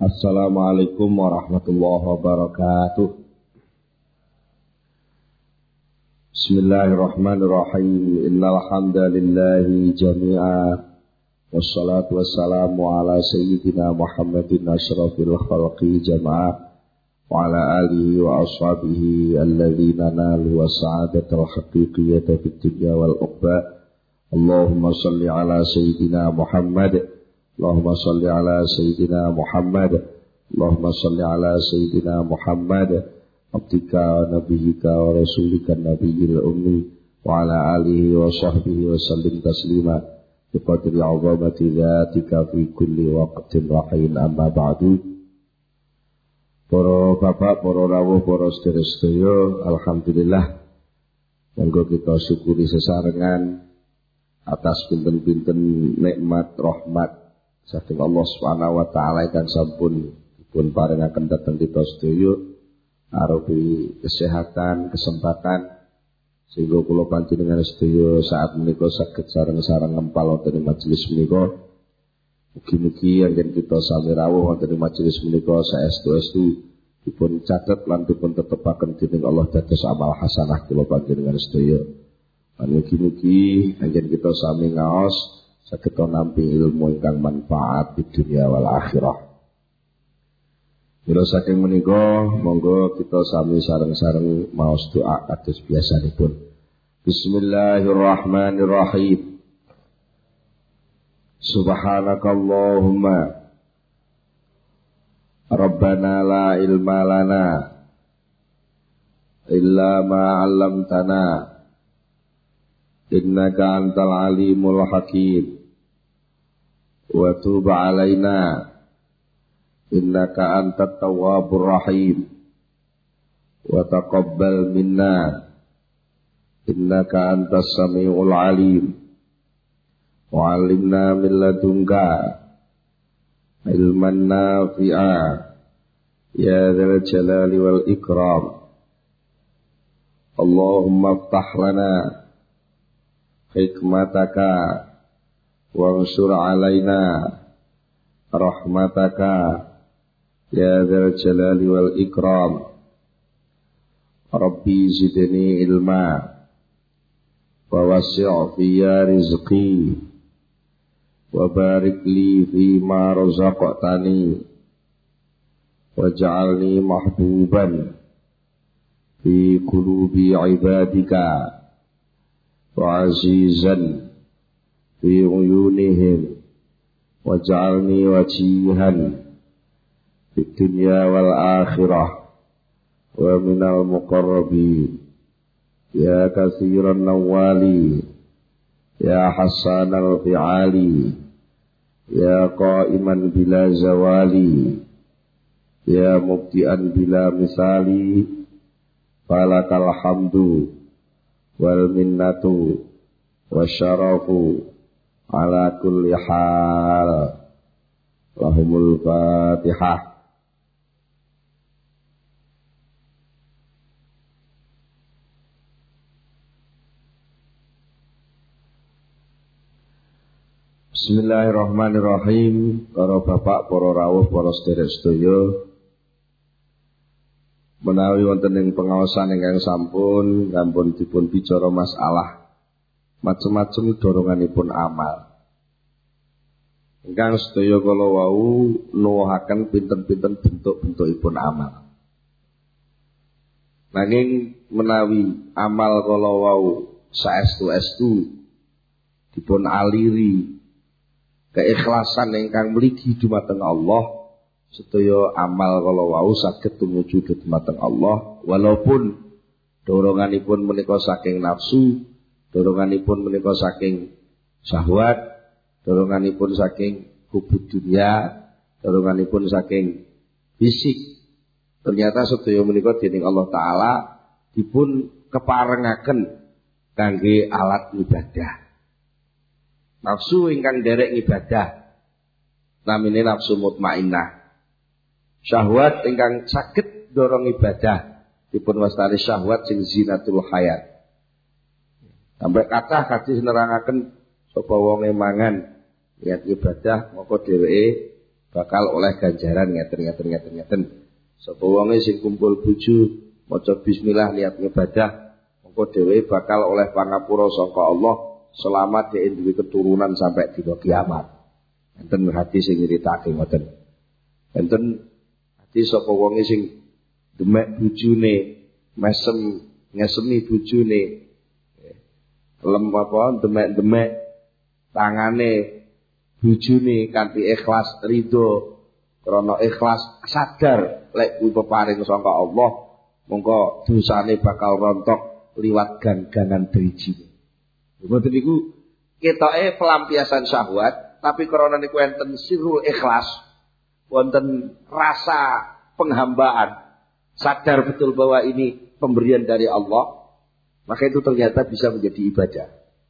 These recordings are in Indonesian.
Assalamualaikum warahmatullahi wabarakatuh. Bismillahirrahmanirrahim. Innal hamdalillahi jami'a wassalatu wassalamu ala sayyidina Muhammadin asyrafil khalqi jama'a wa ala alihi wa ashabihi alladhina nalu wasa'adatal haqiqiyyata fid dunya wal ukhra. Allahumma salli ala sayyidina Muhammad. Allahumma salli ala sayyidina Muhammad. Allahumma salli ala sayyidina Muhammad abdika wa nabiyyika wa rasulika nabiyil ummi wa ala alihi wa sahbihi wa sallim taslima biqadri 'azamati dzatika fi kulli waqtin rahin amma ba'du. Para bapak, para rawuh, para sedherek-sedherek, alhamdulillah monggo kita syukuri sesarengan atas pinten-pinten nikmat rahmat saking Allah Subhanahu wa taala ingkang sampun dipun paringaken dhateng kita sedaya arupi kesehatan, kesempatan sehingga kula panjenengan sedaya saat menika saged sareng-sareng ngempal wonten ing majelis menika. Mugi-mugi anggen kita sami rawuh wonten ing majelis menika saestu-estu dipun catet lan dipun tetepaken dening Allah dados amal hasanah kula panjenengan sedaya. Mugi-mugi anggen kita sami ngaos saged nampi ilmu ingkang manfaat di dunia wal akhirah. Mila saking menika monggo kita sami sareng-sareng maos doa kados biasanipun. Bismillahirrahmanirrahim. Subhanakallahumma Rabbana la ilma lana illa ma 'allamtana innaka antal alimul hakim. Wa tub alaina innaka antat tawwabur rahim wa taqabbal minna innaka antas samiul alim wa 'allimna min ladunka ilman nafi'a ya dzal jalali wal ikram. Allahumma iftah lana hikmataka wansur alaina rahmataka ya dzal jalali wal ikram. Rabbi zidni ilma wa wasi' fiyya rizqi wa barik li fima razaqtani waj'alni mahbuban fi qulubi ibadika wa azizan fi uyunihim waj'alni wajihan fid dunya wal akhirah wa minal muqarrabin ya katsiran nawali ya hasanal fi'ali ya qa'iman bila zawali ya mubdi'an bila misali falakal hamdu wal minnatu wasyarafu ala kulli hal. Lahumul Fatihah. Bismillahirrahmanirrahim. Para bapak, para rawuh, para sedherek sedaya, menawi wonten ing pengaosan ingkang sampun dipun bicara masalah macam-macam doronganipun amal. Ingkang sedaya kala wau nuwuhaken pinten-pinten bentuk-bentukipun amal. Nanging menawi amal kala wau saestu-estu dipun aliri keikhlasan ingkang mligi dumateng Allah, sedaya amal kala wau saged tumuju dumateng Allah walaupun doronganipun menika saking nafsu, doronganipun menika saking syahwat, doronganipun saking hubud dunia, doronganipun saking fisik. Ternyata sedaya menika dening Allah taala dipun keparengaken kangge alat ibadah. Nafsu ingkang derek ibadah namine nafsu mutmainnah. Syahwat ingkang saged dorong ibadah dipun wastani syahwat sing zinatul hayat. Sampai kathah hadis nerangaken sapa wong mangan niat ibadah moko dheweke bakal oleh ganjaran ngeten. Sapa wonge sing kumpul bojo maca bismillah niat ibadah, mengko dhewe bakal oleh pangapura saka Allah selama dhek duwe keturunan sampai dina kiamat. Enten hadis sing nyritake ngoten. Enten hadis sapa wonge sing demek bojone, ngesemi bojone, demek tangane bojone kanthi ikhlas ridho, krana ikhlas sadar lek kuwi peparing saka Allah, mongko dosane bakal rontok liwat ganggangan drijine. Mboten niku ketoke pelampiasan syahwat, tapi krana niku enten sirrul ikhlas, wonten rasa penghambaan, sadar betul bahwa ini pemberian dari Allah, maka itu ternyata bisa menjadi ibadah.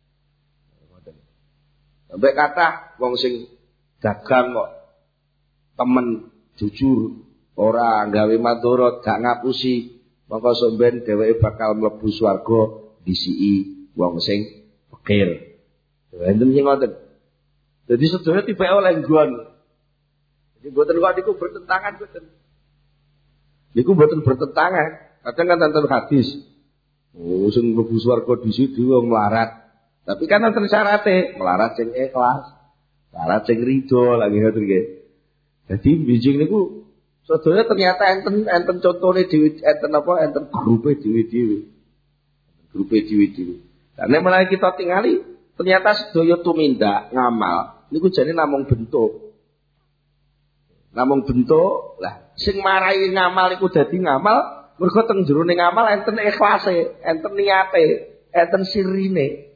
Sampai kata wong sing dagang kok temen jujur, ora gawe madharat, gak ngapusi, maka sampeyan dheweke bakal mlebu swarga disiki wong sing fakir. Enten sing ngoten. Jadi sedaya tiba oleh nggon. Jadi mboten kok niku bertentangan mboten. Niku mboten bertentangan. Kadang kan enten hadis. Oh, sing mlebu swarga disiki wong melarat. Tapi kan enten syarate, melarat sing ikhlas, melarat sing ridho lagi ngoten nggih. Jadi bijing niku sedaya ternyata enten contone dhewe, enten grupe dhewe-dhewe. Grupe dhewe-dhewe. Lah nek menawi kita tingali ternyata sedaya tumindak ngamal niku jane namung bentuk. Namung bentuk. Lah sing marai ngamal iku dadi ngamal mergo teng jerone ngamal enten ikhlase, enten niate, enten sirine.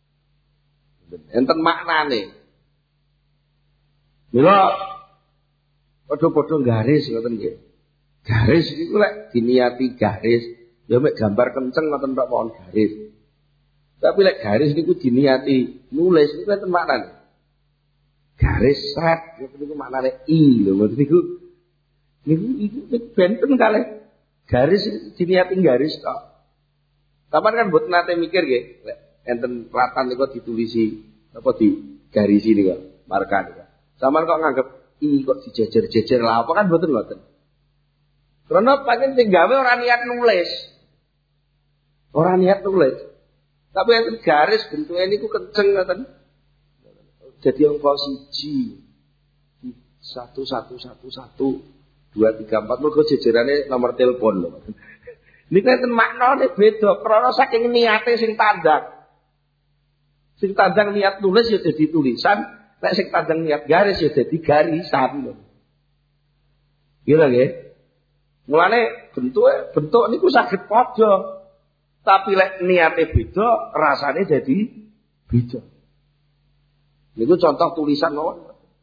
Enten maknane. Mila padha-padha garis ngoten nggih. Garis iku lek diniati garis, ya mek gambar kenceng ngoten tok mawon garis. Tapi lek garis niku diniati nulis niku enten maknane. Garis sret niku maknane i lho ngoten niku. Niku benten kalih garis diniati garis tok. Sampeyan kan mboten nate mikir nggih, lek enten pratan niku ditulisi apa digarisi niku marka niku. Sampeyan kok nganggep i kok dijejer-jejer lah apa kan mboten ngoten. Karena pancen sing gawe ora niat nulis. Ora niat nulis. Tapi enten garis bentuke niku kenceng ngoten. Jadi angka 1 1 1 1 1 2 3 4 mergo jejerane nomor telepon lho. Niku enten maknane beda krana saking niate sing tandang. Sing tandang niat nulis ya dadi tulisan, nek sing tandang niat garis ya dadi garisan. Kira nggih? Mulane bentuk niku saged padha. Tapi lek niate beda, rasane dadi beda. Niku contoh tulisan mawon.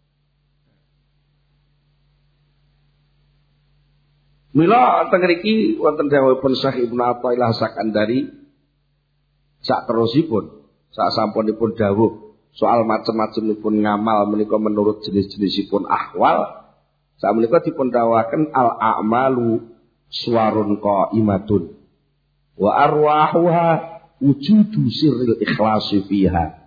Mila teng mriki wonten dawuhipun Syekh Ibnu Athaillah Sakandari sak terusipun, sak sampunipun dawuh soal macam-macamipun ngamal menika menurut jenis-jenisipun ahwal, sak menika dipun dawuhaken al a'malu suwarun qaimatun wa arwahuha wujudu sirril ikhlasi fiha.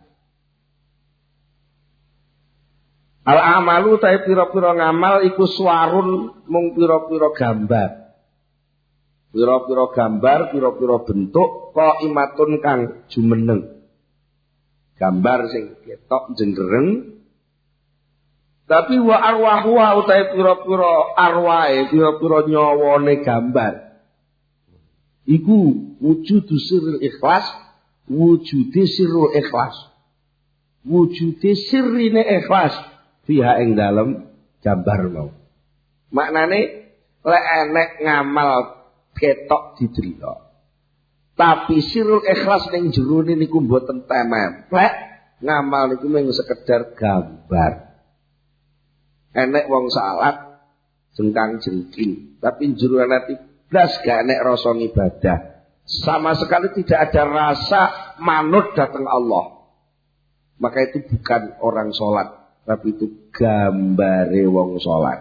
Al-amalu ta pira-pira ngamal iku suwarun mung pira-pira gambar. Pira-pira gambar, pira-pira bentuk qaimatun kang jumeneng. Gambar sing ketok jendereng. Tapi wa arwahuha utahe pira-pira arwahe, pira-pira nyawane gambar. Iku wujudu sirril ikhlas, wujude sirrul ikhlas. Wujude sirrine ikhlas. Fiha ing dalem gambar mau. Maknane lek enek ngamal ketok dicerita. Tapi sirul ikhlas ning jerone niku mboten templek, ngamal niku mung sekedar gambar. Enek wong salat jengkang-jengking, tapi jerone ati blas gak enek rasa ibadah. Sama sekali tidak ada rasa manut datang Allah. Maka itu bukan orang salat. Tapi itu gambare wong salat.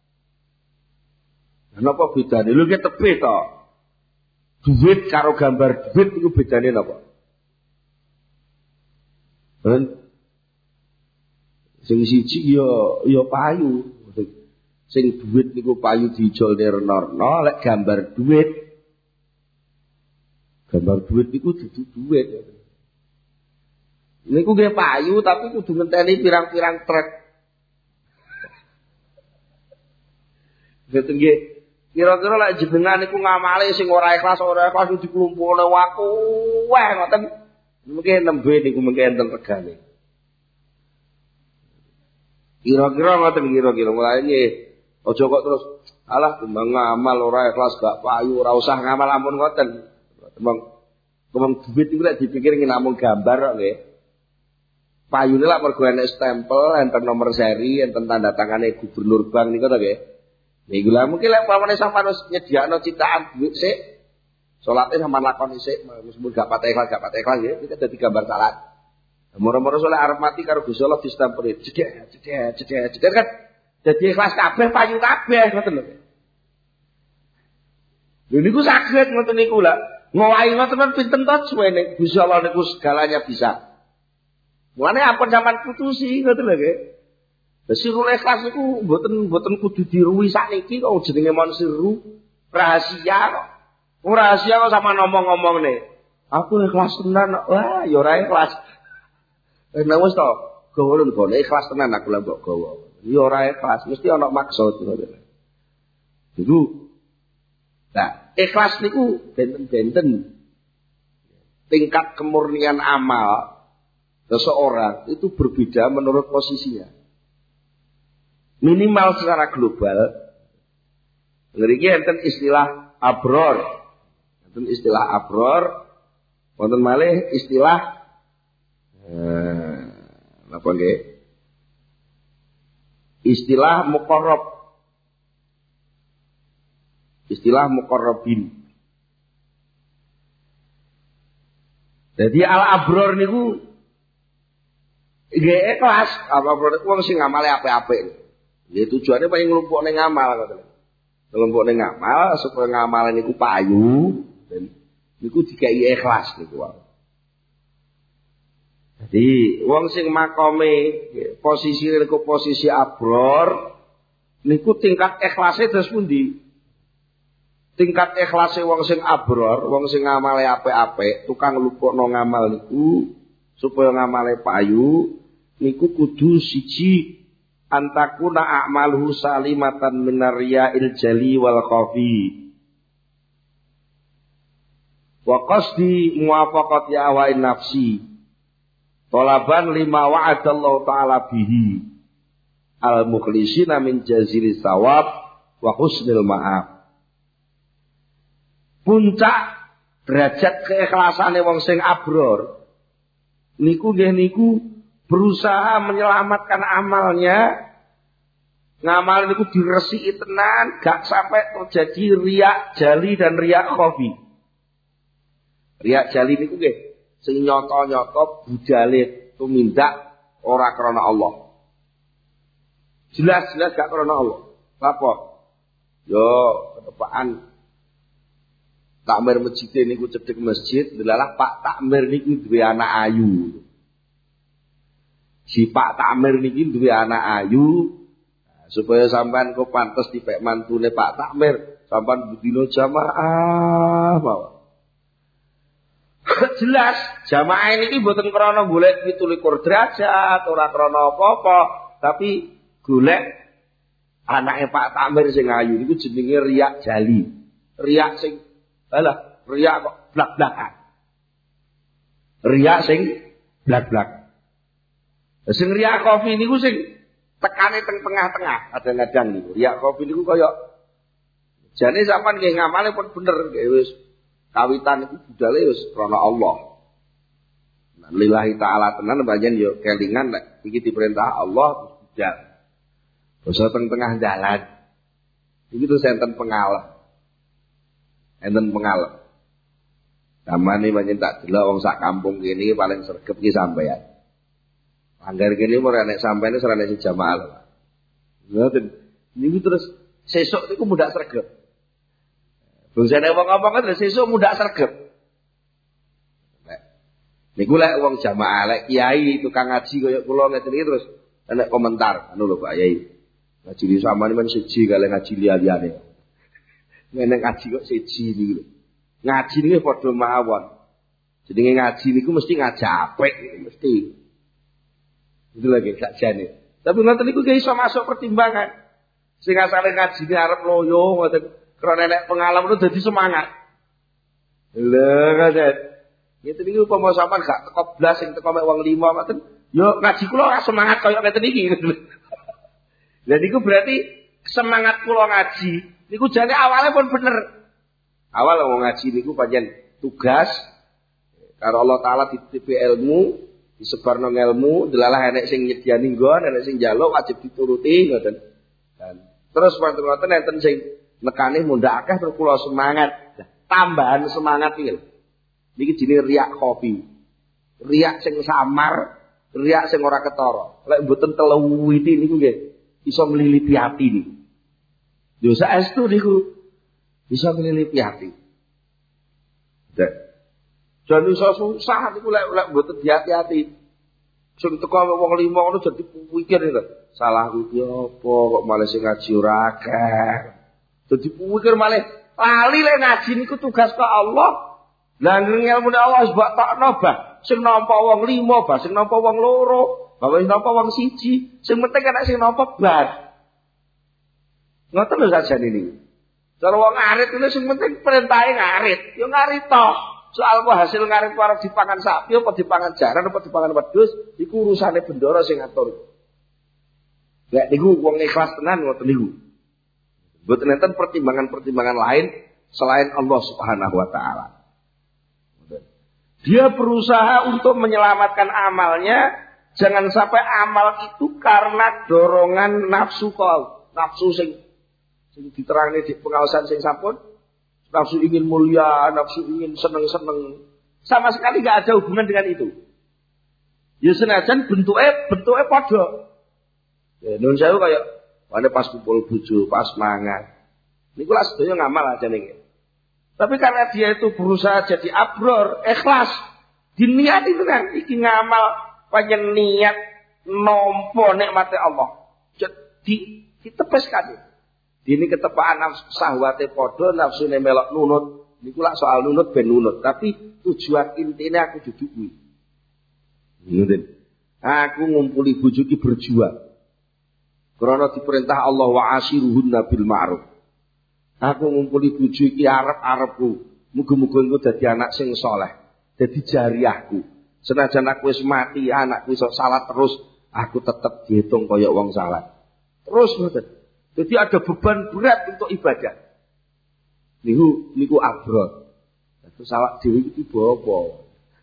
Napa bedane? Lho ki tepe to. Duit karo gambar duit iku bedane napa? Sing siji ya payu, Sing duit niku payu diijol nirnorno, lek gambar duit. Gambar duit niku dudu duit. Niku nggih payu tapi kudu ngenteni pirang-pirang trek. Ngoten nggih. Kira-kira lek jenengan niku ngamale sing ora ikhlas dikumpulne waku weh ngoten. Mungkin nembe niku mungkin enten regane. Kira-kira ngoten kira-kira mulai nggih. Aja kok terus alah timbang ngamal ora ikhlas gak payu ora usah ngamal ampun ngoten. Kemang duit iku lek dipikir namung gambar kok nggih. Payune lak mergo enek stempel, enten nomor seri, enten tanda tangane gubernur bank niku to nggih. Niku lah mungkin lek pamane sampean wis nyediakno ciptaan duit sik, salate sampean lakoni sik, meskipun gak patah ikhlas nggih, iki dadi gambar salat. Moro-moro saleh arep mati karo Gusti Allah distempel. Jedek kan dadi ikhlas kabeh, payu kabeh ngoten lho. Lha niku saged ngoten niku lah. Ngowahi ngoten pinten to suwene Gusti Allah niku segalanya bisa. Mulane ampun sampean putusi ngoten lho nggih. Sirul ikhlas niku mboten kudu diruwi sakniki kok jenenge mon siru rahasia kok. Rahasia kok sama ngomong-ngomongne. Aku ikhlas tenan. Wah, ya ora ikhlas. Nek wis to, gawa gone ikhlas tenan aku lha mbok gawa. Ya ora ikhlas, mesti ana maksud ngoten. Iku. Nah, ikhlas niku benten-benten. Tingkat kemurnian amal seseorang itu berbeda menurut posisinya. Minimal secara global. Ngriki enten istilah abror. Enten istilah abror. Wonten malih istilah napa nggih? Istilah muqarrab. Istilah muqarrabin. Jadi al-abror niku nggih ikhlas, abror niku wong sing ngamale apik-apik. Ya tujuannya pengen nglumpukne ngamal ngoten. Nglumpukne ngamal supaya ngamal niku payu dan niku dikai ikhlas niku wae. Jadi wong sing makome posisi niku posisi abror niku tingkat ikhlase terus pundi? Tingkat ikhlase wong sing abror, wong sing ngamale apik-apik, tukang nglumpukno ngamal niku supaya ngamale payu niku kudu siji antakuna a'maluhu salimatan minar riya'il jali wal khafi wa qasdi muwafaqati awain nafsi talaban lima wa'adallahu ta'ala bihi al mukhlisina min jazili sawab wa husnil ma'ab. Puncak derajat keikhlasane wong sing abror niku nggih niku berusaha menyelamatkan amalnya, ngamal niku diresiki tenan, gak sampai terjadi riak jali dan riak khafi. Riak jali niku nggih sing nyata-nyata budale tumindak ora krana Allah. Jelas-jelas gak krana Allah. Apa? Yo ketepaan takmir masjid niku cedhek masjid, delalah Pak Takmir niku duwe anak ayu. Si Pak Takmir niki duwe anak ayu, supaya sampean kok pantes dipek mantune Pak Takmir, sampean bedino jamaah mawon. Jelas, jamaah niki mboten krana golek 17 derajat, ora krana apa-apa, tapi golek anake Pak Takmir sing ayu niku jenenge riak jali. Riak sing riak kok blak-blakan. Riak sing blak-blak. Sing riak kopi niku sing tekane teng tengah-tengah, kadang-kadang niku. Riak kopi niku kaya jane sampean nggih ngamale pun bener nggih wis kawitan iku budale wis krana Allah. Nah, lillahi taala tenan panjen yo kelingan nek iki diperintah Allah budal. Basa teng tengah dalan. Iki terus enten pengalih. Enten pengalih. Zamane panjen tak delok wong sak kampung kene paling sregep ki sampean. Anggar kene ora nek sampene ora nek jamaah. Ngoten. Niku terus sesuk niku mudak sregep. Bungsane wong ngomong kan sesuk mudak sregep. Niku lek wong jamaah, lek kiai tukang ngaji kaya kula ngeten iki terus enek komentar anu lho Pak Yai. Ngaji ini sama ini siji kali ngaji liya-liyane. Ngene ngaji kok siji niku. Ngaji niki padha mawon. Jenenge ngaji niku mesti ngajak apik mesti. Itu lagi sakjane. Tapi ngoten niku iso masuk pertimbangan. Sing asale ngajine arep loyo ngoten krana nek pengalaman itu dadi semangat. Lha ngaten. Itu niku upama sampean gak teko blas sing teko mek wong 5 ngoten, yo ngaji kula ora semangat kaya ngeten iki. Lah niku berarti semangat kula ngaji niku jane awalnya pun bener. Awal wong ngaji niku pancen tugas karo Allah taala dititipi ilmu, disebarno ilmu, delalah enek sing nyediani nggon, enek sing njaluk wajib dituruti ngoten. Dan terus ngoten enten sing nekane mundhak akeh terus kula semangat. Nah, tambahan semangat iki lho. Niki jenenge riak kopi. Riak sing samar, riak sing ora ketara. Lek mboten teluwiti niku nggih iso mlilipi ati niku. Yo saestu niku bisa mlilipi ati. Jan iso susah niku lek mboten diati-ati. Sing teko wong 5 ngono dadi pikir lho. Salah iki apa kok malah sing ngaji ora akeh. Dadi pikir malah lali lek ngaji niku tugas kok Allah. Lah ilmu Allah sebab takno bah. Sing nampa wong 5 bah, sing nampa wong 2, bah sing nampa wong 1. Sing penting ana sing nampa bah. Ngoten lho sajane niku. Cara wong ngarit itu sing penting perintahe ngarit. Yo ngarit toh. Soal kok hasil ngarit arep dipangan sapi apa dipangan jaran apa dipangan wedhus iku urusane bendara sing ngatur. Lek niku wong ikhlas tenan ngoten niku. Mboten enten pertimbangan-pertimbangan lain selain Allah Subhanahu wa taala. Dia berusaha untuk menyelamatkan amalnya, jangan sampai amal itu karena dorongan nafsu kau, nafsu sing diterangne di pengawasan sing sampun, nafsu ingin mulia, nafsu ingin seneng-seneng, sama sekali nggak ada hubungan dengan itu. Ya senajan bentuknya padha. Ya nun sewu kaya wane pas kumpul bojo, pas mangan. Niku lak sedaya ngamal aja ning. Tapi karena dia itu berusaha jadi abror, ikhlas, diniat itu kan, iki ngamal panjen niat nompo nikmate Allah. Jadi ditepeskan. Dini ketepaan nafsu sahwate padha, nafsune melok nunut. Niku lak soal nunut ben nunut, tapi tujuan intine aku duduk kuwi. Ngoten. Aku ngumpuli bojo iki berjuang. Karena diperintah Allah wa ashiruhunna bil ma'ruf. Aku ngumpuli bojo iki arep-arepku. Muga-muga engko dadi anak sing saleh, dadi jariahku. Senajan aku wis mati, anakku iso salat terus, aku tetep diitung kaya wong salat. Terus ngoten. Jadi ada beban berat untuk ibadah. Niku abrol. Terus awak dhewe iki apa?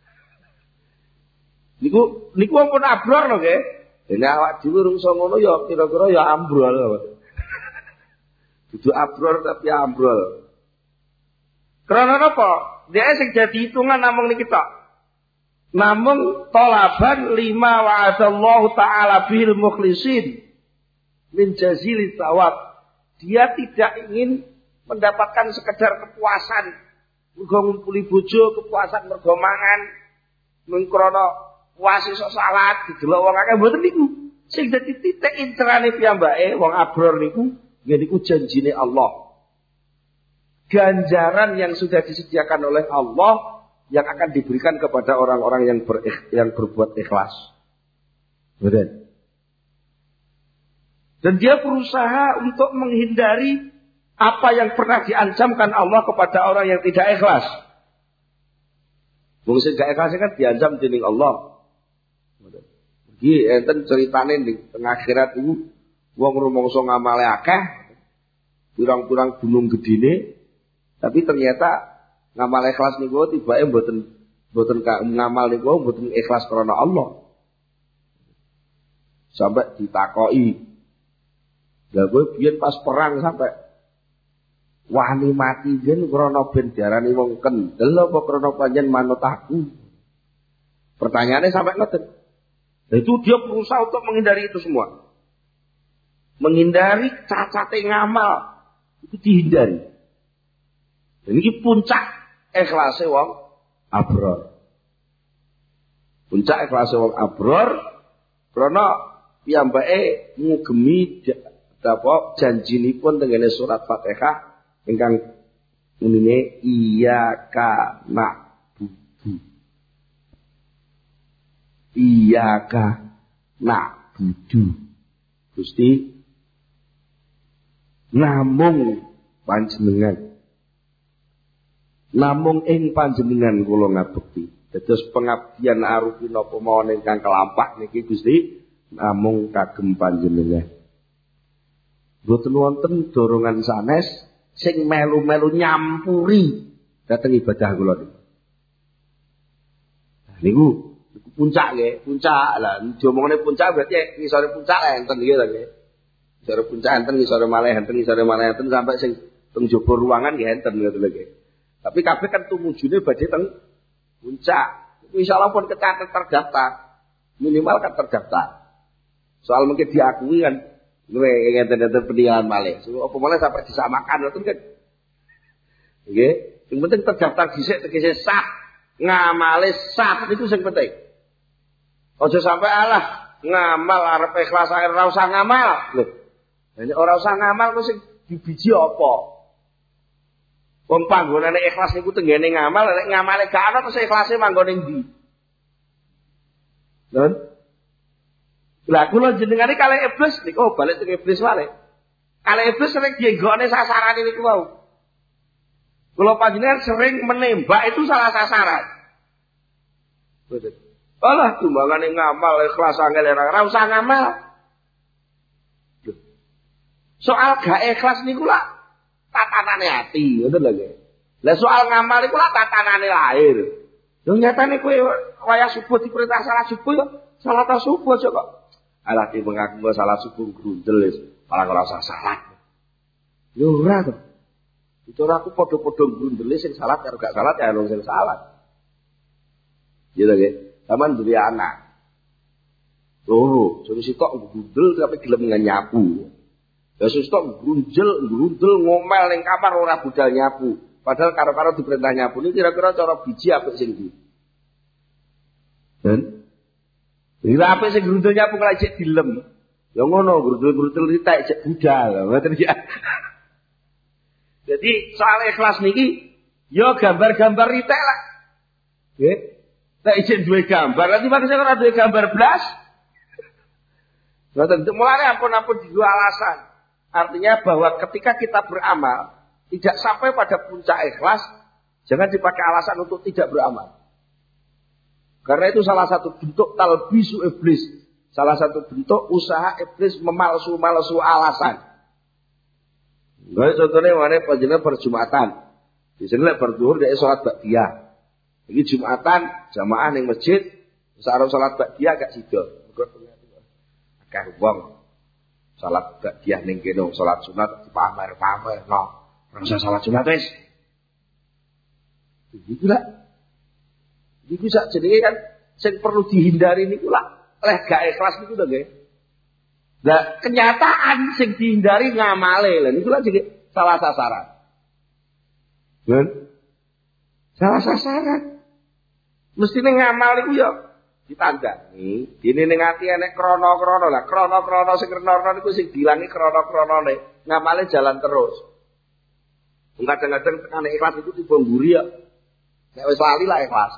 Niku ampun abrol lho nggih. Dene awak dhewe rungsa ngono ya kira-kira ya ambrol. Dudu abrol tapi ambrol. Karena apa? Dia sing jadi hitungan namung niki tok. Namung talaban lima wa'adallahu ta'ala bil mukhlisin min jazili thawab. Dia tidak ingin mendapatkan sekedar kepuasan. Mergo ngumpuli bojo, kepuasan mergo mangan. Mengkrono puas esuk salat didelok wong akeh mboten niku. Sing dadi titik incerane piyambake wong abrol niku niku janjine Allah. Ganjaran yang sudah disediakan oleh Allah yang akan diberikan kepada orang-orang yang berbuat ikhlas. Betul. Dan dia berusaha untuk menghindari apa yang pernah diancamkan Allah kepada orang yang tidak ikhlas. Wong sing gak ikhlas kan diancam dening Allah. Iki enten ceritane ning tengah akhirat iku wong rumangsa ngamale akeh, pirang-pirang gunung gedine, tapi ternyata ngamal ikhlas niku tibake mboten ngamal niku mboten ikhlas karena Allah. Sampai ditakoki, lha kowe biyen pas perang sampai wani mati yen krana ben diarani wong kendel apa krana panjen manut aku? Pertanyaannya sampai ngoten. Itu dia berusaha untuk menghindari itu semua. Menghindari cacate ngamal itu dihindari. Dan ini puncak ikhlase wong abror. Puncak ikhlase wong abror karena piyambake ngugemi apa janjinipun tengene surat Fatihah ingkang unine iyyaka na'budu. Iyyaka na'budu. Gusti namung panjenengan. Namung ing panjenengan kula ngabekti. Dados pengabdian arupi napa mawon ingkang kelampak niki Gusti namung kagem panjenengan. Boten wonten dorongan sanes sing melu-melu nyampuri dhateng ibadah kula niku. Nah niku puncak nggih, puncak. Lah diomongane puncak berarti ngisore puncak lah enten nggih lho nggih. Ngisore puncak enten, ngisore malih enten, ngisore malih enten sampai sing teng jaba ruangan nggih enten ngoten lho nggih. Tapi kabeh kan tumujune badhe teng puncak. Insyaallah pun kecatet terdaftar. Minimal kan terdaftar. Soal mungkin diakui kan luwe ngenten-ngenten pendidikan malih. So, apa malih sampai disamakan ngoten kan. Nggih, sing penting terdaftar dhisik tegese sah. Ngamale sah itu sing penting. Aja sampai alah ngamal arep ikhlas ora usah ngamal. Lho. Nek ora usah ngamal kok sing dibiji apa? Wong panggonane ikhlas niku tenggene ngamal, nek ngamale gak ana terus ikhlase manggon ning ndi? Lho. Lah kula jenengane kalih iblis niku balik teng iblis wae. Kalih iblis sering dienggone sasarane niku wau. Kula panjenengan sering menembak itu salah sasaran. Betul. Alah tumbangane ngamal ikhlas angel ora usah ngamal. Soal gak ikhlas niku lah tatanane ati, ngoten lho nggih. Lah soal ngamal iku lah tatanane lahir. Yo nyatane kowe kaya subuh diperintah salat subuh yo salat subuh kok. Alah ki mengaku salat subuh grundel wis, malah ora usah salat. Yo ora to. Itu aku padha-padha grundele sing salat karo gak salat ya wong sing salat. Gitu nggih. Taman duwe anak. Loro, jadi sitok grundel tapi gelem nyapu. Ya sitok grundel ngomel ning kamar ora budal nyapu. Padahal karo-karo diperintah nyapu ini kira-kira cara biji apik sing ndi. Dan ira apik sing grundel nyapu kok cek dilem. Ya ngono, grundel-grundel ritek cek budal. Ngoten ya. Jadi soal ikhlas niki ya gambar-gambar ritek lah. Nggih. Nek ijek duwe gambar, nanti makane ora duwe gambar blas. Ngoten mulane ampun-ampun digo alasan. Artinya bahwa ketika kita beramal tidak sampai pada puncak ikhlas, jangan dipakai alasan untuk tidak beramal. Karena itu salah satu bentuk talbisu iblis, salah satu bentuk usaha iblis memalsu-malsu alasan. Nggak contohnya mana panjenengan berjumatan. Di sini lek berduhur dia salat ba'diyah. Iki Jumatan jamaah ning masjid, sareng salat ba'diyah gak sida. Akeh wong salat ba'diyah ning kene salat sunat dipamer-pamer no. Ora usah salat sunat wis. Iki lah. Iku sak jenenge kan sing perlu dihindari niku lah leh gak ikhlas niku to nggih. Lah kenyataan sing dihindari ngamale lha niku lah jenenge salah sasaran. Kan? Salah sasaran. Mestine ngamal iku ya ditandani. Dene ning ati enek krana-krana. Lah krana-krana sing krana niku sing dilangi krana-kranane. Ngamale jalan terus. Kadang-kadang tekane ikhlas itu tiba mburi ya. Nek wis lali lah ikhlas.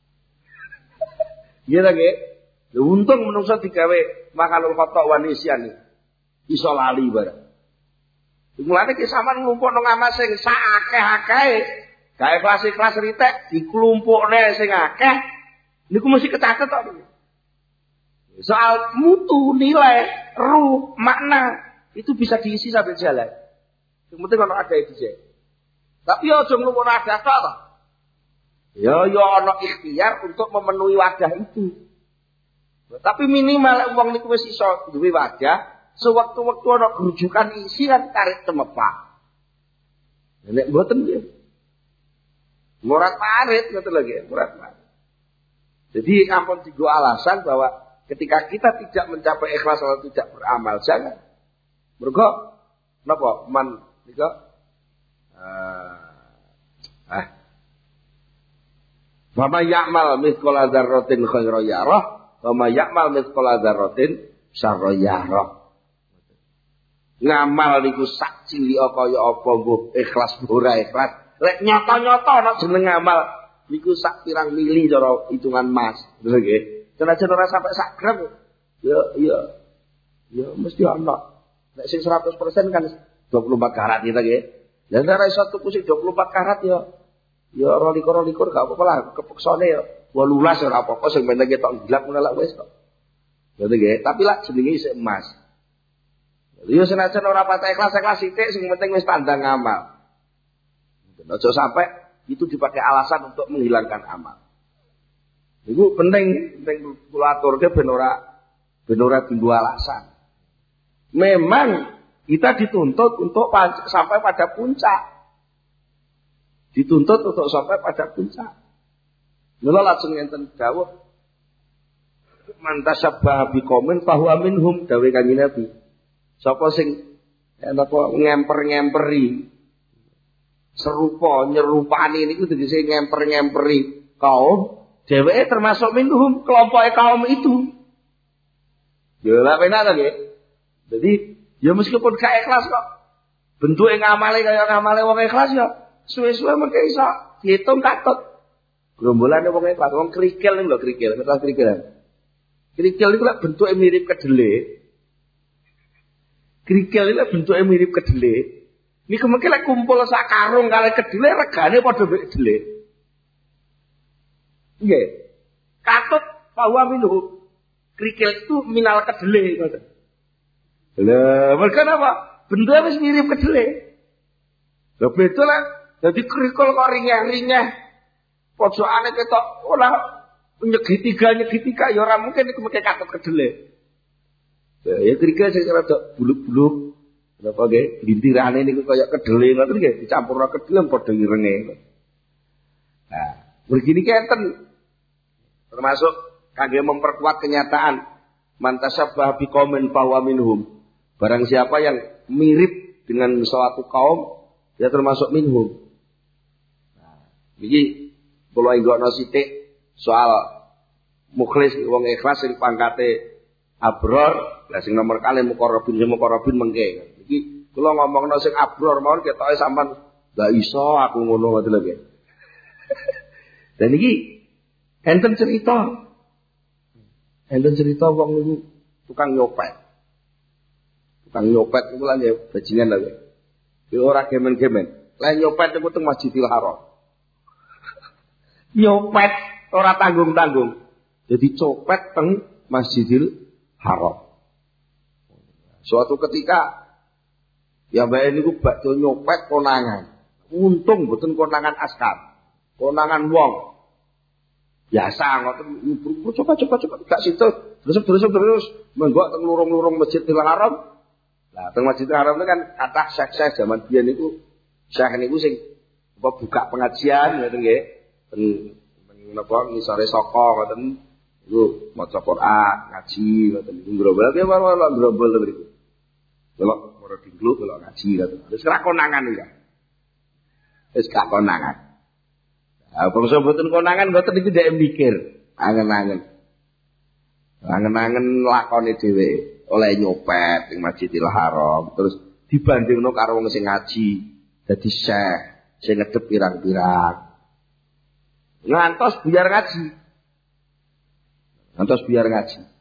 Iya ta nggih? Lha untung menungso digawe makanul khata wa nisyan iki. Iso lali bareng. Mulane ki sampean ngumpulno ngamal sing sak akeh-akehe. Gawe kelas ritek diklumpukne sing akeh niku mesti kecatet kok. Soal mutu, nilai, ruh, makna itu bisa diisi sambil jalan. Yang penting ono ada ide. Tapi aja nglumpukno ada tok to. Ya ono ikhtiar untuk memenuhi wadah itu. Tapi minimal wong niku wis iso duwe wadah, sewaktu-waktu ono grujukan isi kan tarik temepak. Nek mboten nggih. Murad parit ngoten lho nggih, murad parit. Jadi ampun digo alasan bahwa ketika kita tidak mencapai ikhlas atau tidak beramal jangan. Mergo napa man nika wa may ya'mal mithqala dzarratin khairan yarah wa may ya'mal mithqala dzarratin syarran yarah. Ngamal niku sak cilik kaya apa mbok ikhlas ora ikhlas. Lek nyata-nyata ana jeneng ngamal niku sak pirang mili cara hitungan mas. Bener nggih? Senajan ora sampai sak gram ya mesti ana. Nek sing 100% kan 24 karat gitu nggih. Lah nek ora iso tuku sing 24 karat ya 22 gak apa-apa lah, kepeksane ya 18 ora apa-apa sing penting ketok gelap ngono lak wis kok. Bener nggih? Tapi lak jenenge isih emas. Yo senajan ora patah ikhlas sithik sing penting wis tandang amal. Aja sampai itu dipakai alasan untuk menghilangkan amal. Iku penting kula aturke ben ora timbul alasan. Memang kita dituntut untuk sampai pada puncak. Dituntut untuk sampai pada puncak. Mula langsung enten dawuh man tasyabbaha biqaumin fahuwa minhum dawuh Kanjeng Nabi. Sapa sing ngemper-ngemperi serupa nyerupani niku tegese ngemper-ngemperi kaum, dheweke termasuk minhum, kelompoke kaum itu. Ya lha penak ta nggih. Jadi ya meskipun gak ikhlas kok bentuke ngamale kaya ngamale wong ikhlas ya suwe-suwe mengke iso diitung katut. Grombolane wong ikhlas, wong krikil niku lho krikil, ngerti krikilan. Krikil niku lek bentuke mirip kedele. Krikil iki bentuke mirip kedele. Niku mengke lek kumpul sak karung kali kedele regane padha mek kedele. Nggih. Katut bahwa minhu. Krikil itu minal kedele ngoten. Lah, mereka apa? Bentuke wis mirip kedele. Lah beda lah. Dadi krikil kok ringeh-ringeh. Pojokane ketok ora nyegitiga ya ora mungkin iku mengke katut kedele. Ya krikil sing rada buluk-buluk. Napa nggih? Bintirane niku kaya kedele ngoten nggih, dicampurna kedele padha irenge. Nah, begini enten termasuk kangge memperkuat kenyataan man tasyabbaha biqaumin fahuwa minhum. Barang siapa yang mirip dengan suatu kaum, dia termasuk minhum. Nah, iki kula enggokno sithik soal mukhlis wong ikhlas sing pangkate abror. Lah sing nomor kali muqarrabin mengke. Iki kula ngomongno sing abror mawon ketoke sampean gak iso aku ngono ngoten lho nggih. Dan iki enten cerita wong niku tukang nyopet. Tukang nyopet niku lan ya bajingan lho nggih. Ya ora gemen-gemen. Lah nyopet niku teng Masjidil Haram. Nyopet ora tanggung-tanggung. Jadi copet teng Masjidil Haram. Suatu ketika ya mbak niku bakdo nyopet konangan. Untung mboten konangan askar. Konangan wong. Biasa ngoten coba gak situ. Terus menggok teng lurung-lurung Masjidil Haram. Lah teng Masjidil Haram itu kan kathah syekh-syekh zaman biyen niku syekh niku sing buka pengajian ngoten nggih. Teng napa ngisore saka ngoten niku maca Quran, ngaji ngoten niku grobol. Piye wae grobol niku. Delok ora dingkluk delok ngaji ngoten. Wis ora konangan iki. Wis gak konangan. Nah, bangsa mboten konangan mboten iki dhek mikir, angen-angen lakone dhewe oleh nyopet ing Masjidil Haram terus dibandingno karo wong sing ngaji dadi syekh sing ngedep pirang-pirang. Ngantos biar ngaji.